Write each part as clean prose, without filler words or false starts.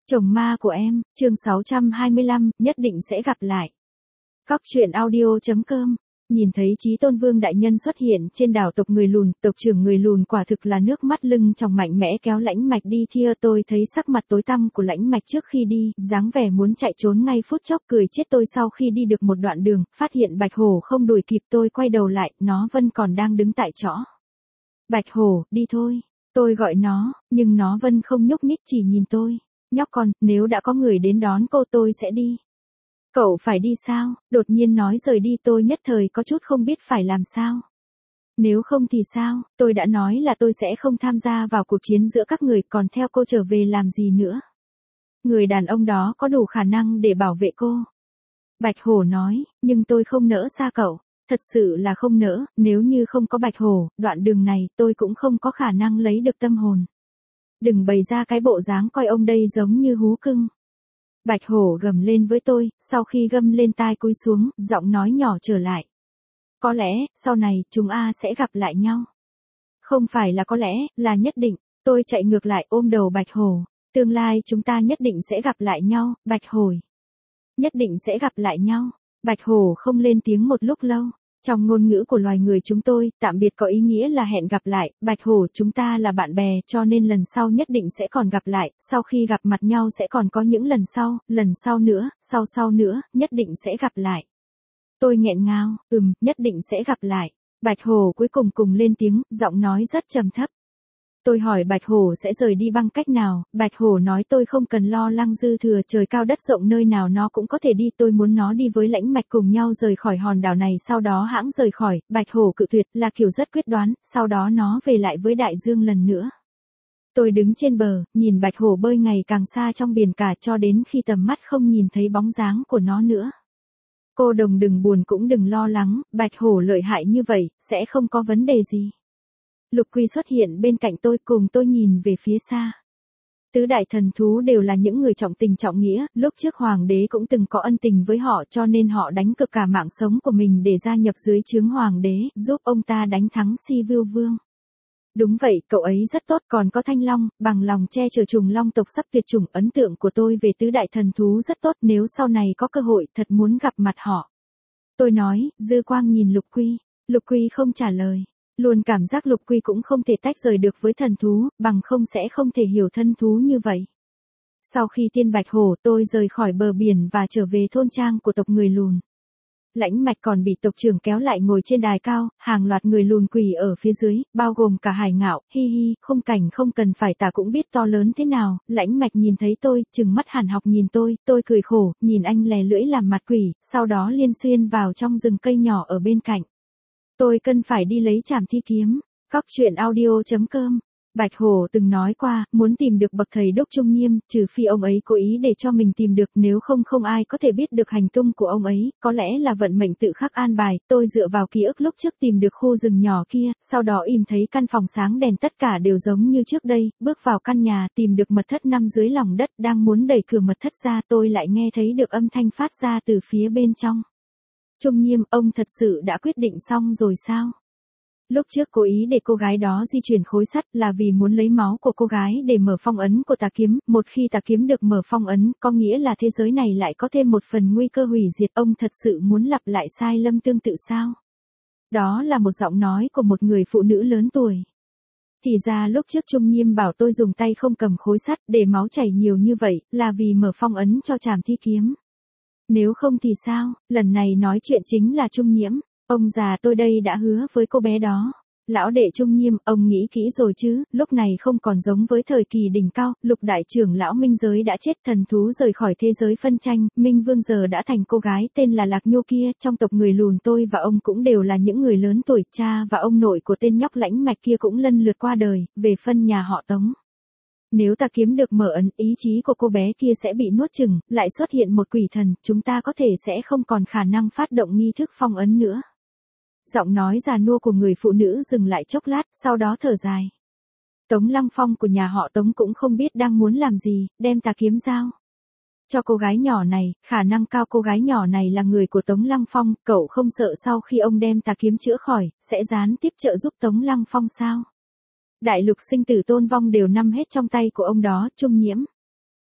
Chồng ma của em, chương 625, nhất định sẽ gặp lại. Cóc truyện audio.com. Nhìn thấy Chí Tôn Vương đại nhân xuất hiện trên đảo tộc người lùn, tộc trưởng người lùn quả thực là nước mắt lưng tròng mạnh mẽ kéo Lãnh Mạch đi thia. Tôi thấy sắc mặt tối tăm của Lãnh Mạch trước khi đi, dáng vẻ muốn chạy trốn ngay phút chốc cười chết tôi. Sau khi đi được một đoạn đường, phát hiện Bạch Hổ không đuổi kịp tôi quay đầu lại, nó vẫn còn đang đứng tại chỗ. Bạch Hổ, đi thôi. Tôi gọi nó, nhưng nó vẫn không nhúc nhích chỉ nhìn tôi. Nhóc con, nếu đã có người đến đón cô tôi sẽ đi. Cậu phải đi sao? Đột nhiên nói rời đi tôi nhất thời có chút không biết phải làm sao. Nếu không thì sao? Tôi đã nói là tôi sẽ không tham gia vào cuộc chiến giữa các người, còn theo cô trở về làm gì nữa? Người đàn ông đó có đủ khả năng để bảo vệ cô. Bạch Hổ nói, nhưng tôi không nỡ xa cậu. Thật sự là không nỡ, nếu như không có Bạch Hổ, đoạn đường này tôi cũng không có khả năng lấy được tâm hồn. Đừng bày ra cái bộ dáng coi ông đây giống như hú cưng. Bạch Hổ gầm lên với tôi, sau khi gầm lên tai cúi xuống, giọng nói nhỏ trở lại. Có lẽ, sau này, chúng sẽ gặp lại nhau. Không phải là có lẽ, là nhất định. Tôi chạy ngược lại ôm đầu Bạch Hổ. Tương lai chúng ta nhất định sẽ gặp lại nhau, Bạch Hổ. Nhất định sẽ gặp lại nhau. Bạch Hổ không lên tiếng một lúc lâu. Trong ngôn ngữ của loài người chúng tôi, tạm biệt có ý nghĩa là hẹn gặp lại. Bạch Hổ, chúng ta là bạn bè, cho nên lần sau nhất định sẽ còn gặp lại. Sau khi gặp mặt nhau sẽ còn có những lần sau nữa, sau nữa, nhất định sẽ gặp lại. Tôi nghẹn ngào, nhất định sẽ gặp lại. Bạch Hổ cuối cùng lên tiếng, giọng nói rất trầm thấp. Tôi hỏi Bạch Hổ sẽ rời đi bằng cách nào, Bạch Hổ nói tôi không cần lo lắng dư thừa, trời cao đất rộng nơi nào nó cũng có thể đi, tôi muốn nó đi với Lãnh Mạch cùng nhau rời khỏi hòn đảo này, sau đó hãng rời khỏi. Bạch Hổ cự tuyệt, là kiểu rất quyết đoán, sau đó nó về lại với đại dương lần nữa. Tôi đứng trên bờ, nhìn Bạch Hổ bơi ngày càng xa trong biển cả cho đến khi tầm mắt không nhìn thấy bóng dáng của nó nữa. Cô đồng đừng buồn cũng đừng lo lắng, Bạch Hổ lợi hại như vậy, sẽ không có vấn đề gì. Lục Quy xuất hiện bên cạnh tôi cùng tôi nhìn về phía xa. Tứ đại thần thú đều là những người trọng tình trọng nghĩa, lúc trước hoàng đế cũng từng có ân tình với họ cho nên họ đánh cược cả mạng sống của mình để gia nhập dưới trướng hoàng đế, giúp ông ta đánh thắng Si Vưu Vương. Đúng vậy, cậu ấy rất tốt, còn có Thanh Long, bằng lòng che chở trùng long tộc sắp tuyệt chủng. Ấn tượng của tôi về tứ đại thần thú rất tốt, nếu sau này có cơ hội thật muốn gặp mặt họ. Tôi nói, dư quang nhìn Lục Quy. Lục Quy không trả lời. Luôn cảm giác Lục Quy cũng không thể tách rời được với thần thú, bằng không sẽ không thể hiểu thân thú như vậy. Sau khi tiên Bạch Hổ tôi rời khỏi bờ biển và trở về thôn trang của tộc người lùn. Lãnh Mạch còn bị tộc trưởng kéo lại ngồi trên đài cao, hàng loạt người lùn quỳ ở phía dưới, bao gồm cả Hải Ngạo, khung cảnh không cần phải tả cũng biết to lớn thế nào. Lãnh Mạch nhìn thấy tôi, trừng mắt hàn học nhìn tôi cười khổ, nhìn anh lè lưỡi làm mặt quỷ, sau đó liên xuyên vào trong rừng cây nhỏ ở bên cạnh. Tôi cần phải đi lấy trảm thi kiếm. Cóc truyện audio.com. Bạch Hổ từng nói qua, muốn tìm được bậc thầy Đốc Trung Nghiêm, trừ phi ông ấy cố ý để cho mình tìm được, nếu không ai có thể biết được hành tung của ông ấy, có lẽ là vận mệnh tự khắc an bài. Tôi dựa vào ký ức lúc trước tìm được khu rừng nhỏ kia, sau đó im thấy căn phòng sáng đèn tất cả đều giống như trước đây, bước vào căn nhà, tìm được mật thất nằm dưới lòng đất, đang muốn đẩy cửa mật thất ra, tôi lại nghe thấy được âm thanh phát ra từ phía bên trong. Trung Nghiêm, ông thật sự đã quyết định xong rồi sao? Lúc trước cố ý để cô gái đó di chuyển khối sắt là vì muốn lấy máu của cô gái để mở phong ấn của tà kiếm, một khi tà kiếm được mở phong ấn, có nghĩa là thế giới này lại có thêm một phần nguy cơ hủy diệt, ông thật sự muốn lặp lại sai lầm tương tự sao? Đó là một giọng nói của một người phụ nữ lớn tuổi. Thì ra lúc trước Trung Nghiêm bảo tôi dùng tay không cầm khối sắt để máu chảy nhiều như vậy, là vì mở phong ấn cho trảm thi kiếm. Nếu không thì sao, lần này nói chuyện chính là Trung Nhiễm. Ông già tôi đây đã hứa với cô bé đó. Lão đệ Trung Nghiêm, ông nghĩ kỹ rồi chứ, lúc này không còn giống với thời kỳ đỉnh cao, Lục đại trưởng lão Minh Giới đã chết, thần thú rời khỏi thế giới phân tranh, Minh Vương giờ đã thành cô gái tên là Lạc Nhu kia, trong tộc người lùn tôi và ông cũng đều là những người lớn tuổi, cha và ông nội của tên nhóc Lãnh Mạch kia cũng lần lượt qua đời, về phân nhà họ Tống. Nếu ta kiếm được mở ấn, ý chí của cô bé kia sẽ bị nuốt chửng, lại xuất hiện một quỷ thần, chúng ta có thể sẽ không còn khả năng phát động nghi thức phong ấn nữa. Giọng nói già nua của người phụ nữ dừng lại chốc lát, sau đó thở dài. Tống Lăng Phong của nhà họ Tống cũng không biết đang muốn làm gì, đem tà kiếm giao cho cô gái nhỏ này, khả năng cao cô gái nhỏ này là người của Tống Lăng Phong, cậu không sợ sau khi ông đem tà kiếm chữa khỏi, sẽ gián tiếp trợ giúp Tống Lăng Phong sao? Đại lục sinh tử tôn vong đều nằm hết trong tay của ông đó, Trung Nhiễm.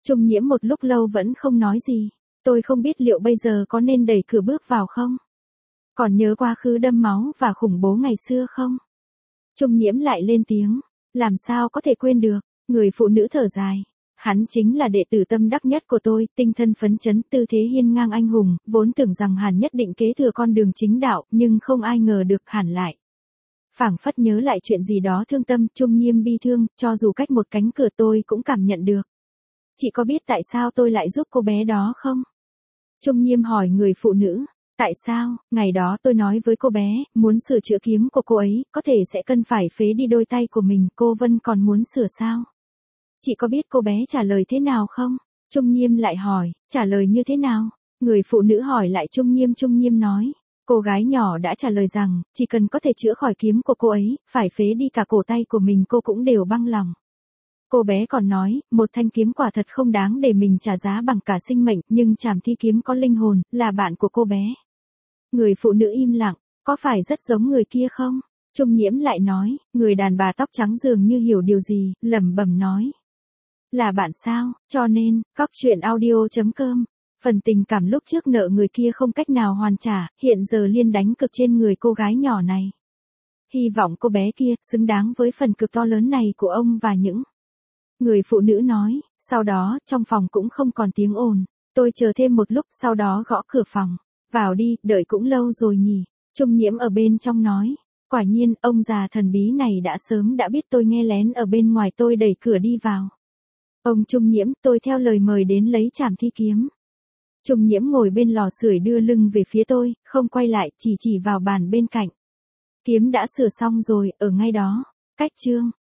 Trung Nhiễm một lúc lâu vẫn không nói gì. Tôi không biết liệu bây giờ có nên đẩy cửa bước vào không? Còn nhớ quá khứ đẫm máu và khủng bố ngày xưa không? Trung Nhiễm lại lên tiếng. Làm sao có thể quên được? Người phụ nữ thở dài. Hắn chính là đệ tử tâm đắc nhất của tôi, tinh thần phấn chấn, tư thế hiên ngang anh hùng, vốn tưởng rằng Hàn nhất định kế thừa con đường chính đạo, nhưng không ai ngờ được Hàn lại. Phảng phất nhớ lại chuyện gì đó thương tâm, Trung Nhiễm bi thương, cho dù cách một cánh cửa tôi cũng cảm nhận được. Chị có biết tại sao tôi lại giúp cô bé đó không? Trung Nhiễm hỏi người phụ nữ. Tại sao, ngày đó tôi nói với cô bé, muốn sửa chữa kiếm của cô ấy, có thể sẽ cần phải phế đi đôi tay của mình, cô Vân còn muốn sửa sao? Chị có biết cô bé trả lời thế nào không? Trung Nhiễm lại hỏi, trả lời như thế nào? Người phụ nữ hỏi lại Trung Nhiễm nói. Cô gái nhỏ đã trả lời rằng, chỉ cần có thể chữa khỏi kiếm của cô ấy, phải phế đi cả cổ tay của mình cô cũng đều băng lòng. Cô bé còn nói, một thanh kiếm quả thật không đáng để mình trả giá bằng cả sinh mệnh, nhưng Trảm Thi kiếm có linh hồn, là bạn của cô bé. Người phụ nữ im lặng, có phải rất giống người kia không? Trung Nhiễm lại nói, người đàn bà tóc trắng dường như hiểu điều gì, lẩm bẩm nói. Là bạn sao, cho nên, cóc truyện audio.com. Phần tình cảm lúc trước nợ người kia không cách nào hoàn trả, hiện giờ liên đánh cực trên người cô gái nhỏ này. Hy vọng cô bé kia, xứng đáng với phần cực to lớn này của ông và những. Người phụ nữ nói, sau đó, trong phòng cũng không còn tiếng ồn. Tôi chờ thêm một lúc, sau đó gõ cửa phòng. Vào đi, đợi cũng lâu rồi nhỉ. Trung Nhiễm ở bên trong nói. Quả nhiên, ông già thần bí này đã sớm đã biết tôi nghe lén ở bên ngoài, tôi đẩy cửa đi vào. Ông Trung Nhiễm, tôi theo lời mời đến lấy Trảm Thi kiếm. Trung Nhiễm ngồi bên lò sưởi đưa lưng về phía tôi, không quay lại, chỉ vào bàn bên cạnh. Kiếm đã sửa xong rồi, ở ngay đó. Cách chương.